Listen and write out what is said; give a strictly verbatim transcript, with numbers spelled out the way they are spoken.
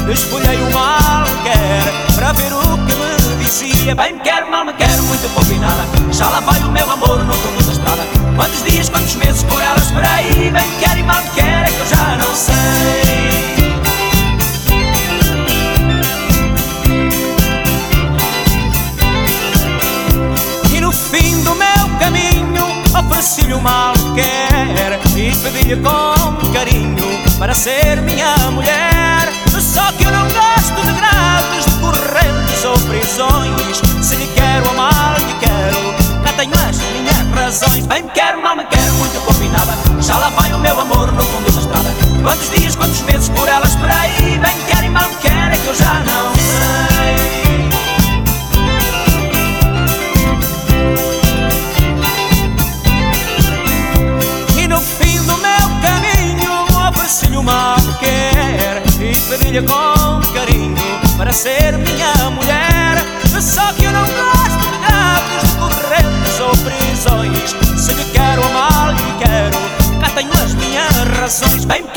escolhei o mal quer para ver o que me dizia. Bem me quer, mal me quer, muito pouco e nada. Já lá vai o meu amor no fundo da estrada. Quantos dias, quantos meses por ela esperei. Bem me quer e mal me quer, é que eu já não sei. E no fim do meu caminho ofereci-lhe o mal quer e pedi-lhe com carinho para ser minha mulher. Só que eu não gosto de graves, de correntes ou prisões. Se lhe quero amar, lhe quero, cá tenho as minhas razões. Bem me quer, mal me quer, muito pouco e nada. Já lá vai o meu amor no fundo da estrada. Quantos dias, quantos meses por ela esperei. Bem me quer e mal me quer, é que eu já não sei. E no fim do meu caminho ofereci-lhe o mal quer e pedi-lhe com carinho para ser minha mulher. Só que eu não gosto de graves, de correntes ou prisões. Se lhe quero amar, lhe quero, cá tenho as minhas razões. Bem